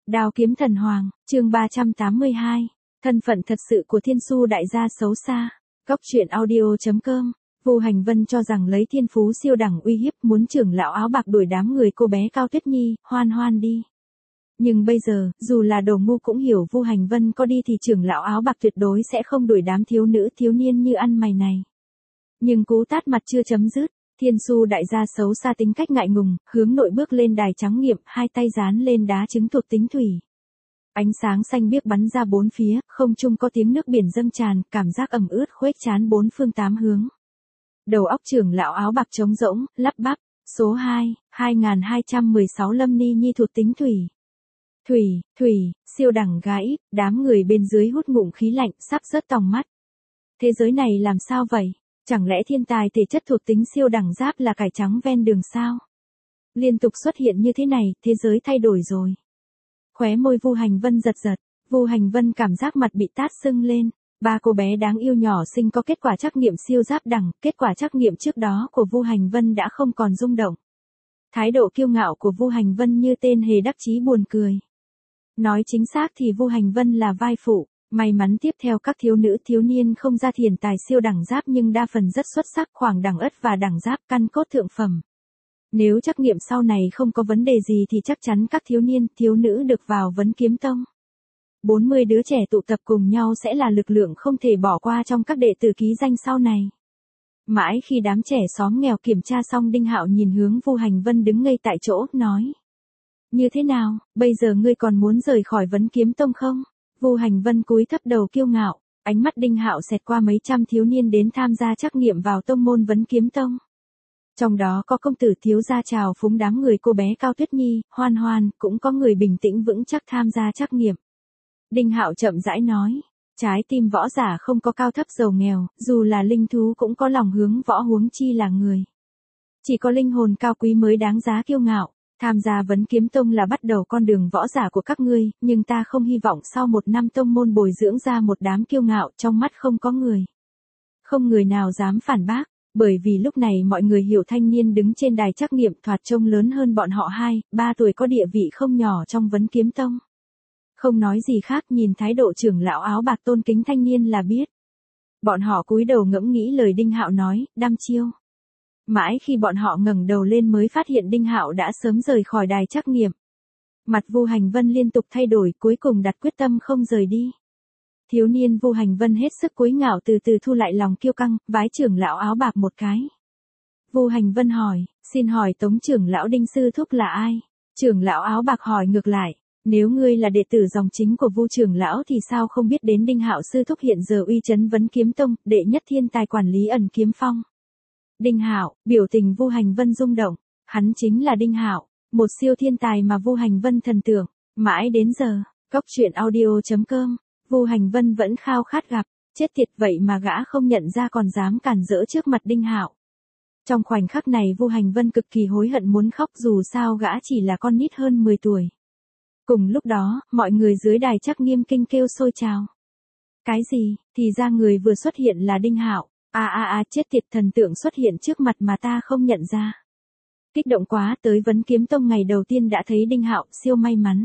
Đao kiếm thần hoàng, chương 382. Thân phận thật sự của Thiên Su đại gia xấu xa. Góc truyện audio.com. Vu Hành Vân cho rằng lấy thiên phú siêu đẳng uy hiếp muốn trưởng lão áo bạc đuổi đám người cô bé Cao Tuyết Nhi, Hoan Hoan đi. Nhưng bây giờ, dù là đồ ngu cũng hiểu Vu Hành Vân có đi thì trưởng lão áo bạc tuyệt đối sẽ không đuổi đám thiếu nữ thiếu niên như ăn mày này. Nhưng cú tát mặt chưa chấm dứt, Thiên Su đại gia xấu xa tính cách ngại ngùng, hướng nội bước lên đài trắng nghiệm, hai tay dán lên đá trứng thuộc tính thủy. Ánh sáng xanh biếc bắn ra bốn phía, không trung có tiếng nước biển dâng tràn, cảm giác ẩm ướt khuếch trán bốn phương tám hướng. Đầu óc trưởng lão áo bạc trống rỗng, lắp bắp, số 2, 2216 Lâm Ni Nhi thuộc tính thủy. Thủy, siêu đẳng gái, đám người bên dưới hút ngụm khí lạnh, sắp rớt tòng mắt. Thế giới này làm sao vậy? Chẳng lẽ thiên tài thể chất thuộc tính siêu đẳng giáp là cải trắng ven đường sao? Liên tục xuất hiện như thế này, thế giới thay đổi rồi. Khóe môi Vu Hành Vân giật giật, Vu Hành Vân cảm giác mặt bị tát sưng lên. Ba cô bé đáng yêu nhỏ xinh có kết quả trắc nghiệm siêu giáp đẳng, kết quả trắc nghiệm trước đó của Vu Hành Vân đã không còn rung động. Thái độ kiêu ngạo của Vu Hành Vân như tên hề đắc chí buồn cười. Nói chính xác thì Vu Hành Vân là vai phụ. May mắn tiếp theo các thiếu nữ thiếu niên không ra thiền tài siêu đẳng giáp nhưng đa phần rất xuất sắc khoảng đẳng ất và đẳng giáp căn cốt thượng phẩm. Nếu trắc nghiệm sau này không có vấn đề gì thì chắc chắn các thiếu niên thiếu nữ được vào Vấn Kiếm Tông. 40 đứa trẻ tụ tập cùng nhau sẽ là lực lượng không thể bỏ qua trong các đệ tử ký danh sau này. Mãi khi đám trẻ xóm nghèo kiểm tra xong Đinh Hạo nhìn hướng Vu Hành Vân đứng ngây tại chỗ, nói. Như thế nào, bây giờ ngươi còn muốn rời khỏi Vấn Kiếm Tông không? Vu Hành Vân cúi thấp đầu kiêu ngạo, ánh mắt Đinh Hạo xẹt qua mấy trăm thiếu niên đến tham gia trắc nghiệm vào tông môn Vấn Kiếm Tông. Trong đó có công tử thiếu gia chào phúng đám người cô bé Cao Tuyết Nhi, Hoan Hoan, cũng có người bình tĩnh vững chắc tham gia trắc nghiệm. Đinh Hạo chậm rãi nói, trái tim võ giả không có cao thấp giàu nghèo, dù là linh thú cũng có lòng hướng võ huống chi là người. Chỉ có linh hồn cao quý mới đáng giá kiêu ngạo. Tham gia Vấn Kiếm Tông là bắt đầu con đường võ giả của các ngươi, nhưng ta không hy vọng sau một năm tông môn bồi dưỡng ra một đám kiêu ngạo trong mắt không có người. Không người nào dám phản bác, bởi vì lúc này mọi người hiểu thanh niên đứng trên đài trắc nghiệm thoạt trông lớn hơn bọn họ 2-3 tuổi có địa vị không nhỏ trong Vấn Kiếm Tông. Không nói gì khác nhìn thái độ trưởng lão áo bạc tôn kính thanh niên là biết. Bọn họ cúi đầu ngẫm nghĩ lời Đinh Hạo nói, đăm chiêu. Mãi khi bọn họ ngẩng đầu lên mới phát hiện Đinh Hạo đã sớm rời khỏi đài trắc nghiệm. Mặt Vu Hành Vân liên tục thay đổi, cuối cùng đặt quyết tâm không rời đi. Thiếu niên Vu Hành Vân hết sức cúi ngạo từ từ thu lại lòng kiêu căng, vái trưởng lão áo bạc một cái. Vu Hành Vân hỏi, xin hỏi Tống trưởng lão Đinh sư thúc là ai? Trưởng lão áo bạc hỏi ngược lại, nếu ngươi là đệ tử dòng chính của Vu trưởng lão thì sao không biết đến Đinh Hạo sư thúc hiện giờ uy chấn Vấn Kiếm Tông, đệ nhất thiên tài quản lý ẩn kiếm phong. Đinh Hạo, biểu tình Vu Hành Vân rung động, hắn chính là Đinh Hạo, một siêu thiên tài mà Vu Hành Vân thần tượng, mãi đến giờ, góc truyện audio.com, Vu Hành Vân vẫn khao khát gặp, chết tiệt vậy mà gã không nhận ra còn dám cản rỡ trước mặt Đinh Hạo. Trong khoảnh khắc này Vu Hành Vân cực kỳ hối hận muốn khóc dù sao gã chỉ là con nít hơn 10 tuổi. Cùng lúc đó, mọi người dưới đài trắc nghiêm kinh kêu sôi trào. Cái gì, thì ra người vừa xuất hiện là Đinh Hạo. Chết tiệt thần tượng xuất hiện trước mặt mà ta không nhận ra. Kích động quá tới Vấn Kiếm Tông ngày đầu tiên đã thấy Đinh Hạo siêu may mắn.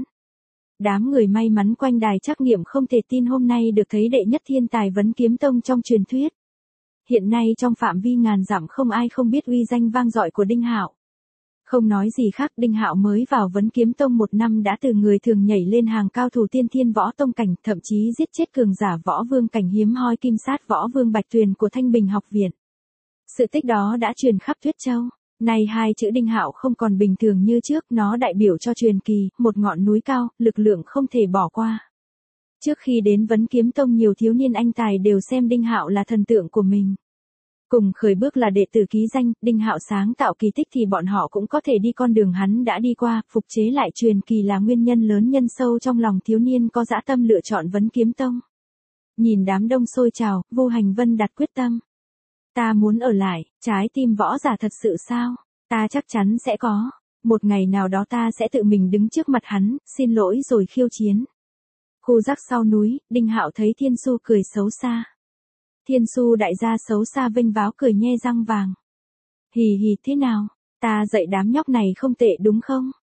Đám người may mắn quanh đài trắc nghiệm không thể tin hôm nay được thấy đệ nhất thiên tài Vấn Kiếm Tông trong truyền thuyết. Hiện nay trong phạm vi ngàn dặm không ai không biết uy danh vang dội của Đinh Hạo. Không nói gì khác Đinh Hạo mới vào Vấn Kiếm Tông một năm đã từ người thường nhảy lên hàng cao thủ tiên thiên võ tông cảnh, thậm chí giết chết cường giả võ vương cảnh hiếm hoi kim sát võ vương Bạch Tuyền của Thanh Bình học viện. Sự tích đó đã truyền khắp Tuyết Châu. Nay hai chữ Đinh Hạo không còn bình thường như trước, nó đại biểu cho truyền kỳ, một ngọn núi cao, lực lượng không thể bỏ qua. Trước khi đến Vấn Kiếm Tông nhiều thiếu niên anh tài đều xem Đinh Hạo là thần tượng của mình. Cùng khởi bước là đệ tử ký danh, Đinh Hạo sáng tạo kỳ tích thì bọn họ cũng có thể đi con đường hắn đã đi qua, phục chế lại truyền kỳ là nguyên nhân lớn nhân sâu trong lòng thiếu niên có dã tâm lựa chọn Vấn Kiếm Tông. Nhìn đám đông sôi trào, Vu Hành Vân đặt quyết tâm. Ta muốn ở lại, trái tim võ giả thật sự sao? Ta chắc chắn sẽ có. Một ngày nào đó ta sẽ tự mình đứng trước mặt hắn, xin lỗi rồi khiêu chiến. Khu rắc sau núi, Đinh Hạo thấy Thiên Su cười xấu xa. Thiên Su đại gia xấu xa vênh váo cười nhe răng vàng. Hì hì thế nào, ta dạy đám nhóc này không tệ đúng không?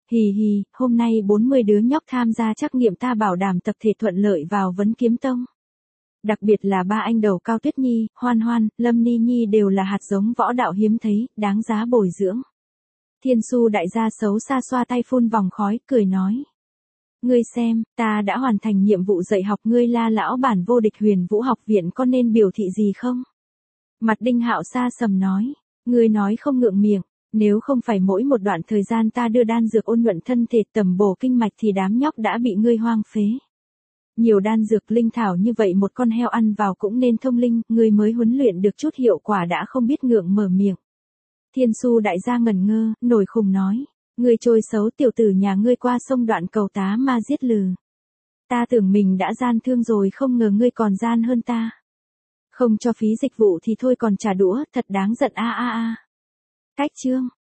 Hì hì, hôm nay 40 đứa nhóc tham gia trắc nghiệm ta bảo đảm tập thể thuận lợi vào vấn kiếm tông. Đặc biệt là ba anh đầu Cao Tuyết Nhi, Hoan Hoan, Lâm Ni Nhi đều là hạt giống võ đạo hiếm thấy, đáng giá bồi dưỡng. Thiên Su đại gia xấu xa xoa tay phun vòng khói, cười nói. Ngươi xem, ta đã hoàn thành nhiệm vụ dạy học ngươi La lão bản vô địch Huyền Vũ học viện, có nên biểu thị gì không? Mặt Đinh Hạo xa sầm nói. Ngươi nói không ngượng miệng, nếu không phải mỗi một đoạn thời gian ta đưa đan dược ôn nhuận thân thể tầm bổ kinh mạch thì đám nhóc đã bị ngươi hoang phế. Nhiều đan dược linh thảo như vậy một con heo ăn vào cũng nên thông linh, ngươi mới huấn luyện được chút hiệu quả đã không biết ngượng mở miệng. Thiên Su đại gia ngẩn ngơ, nổi khùng nói. Ngươi trôi xấu, tiểu tử nhà ngươi qua sông Đoạn Cầu tá ma giết lừ. Ta tưởng mình đã gian thương rồi, không ngờ ngươi còn gian hơn ta. Không cho phí dịch vụ thì thôi còn trả đũa, thật đáng giận a a a. Cách chương.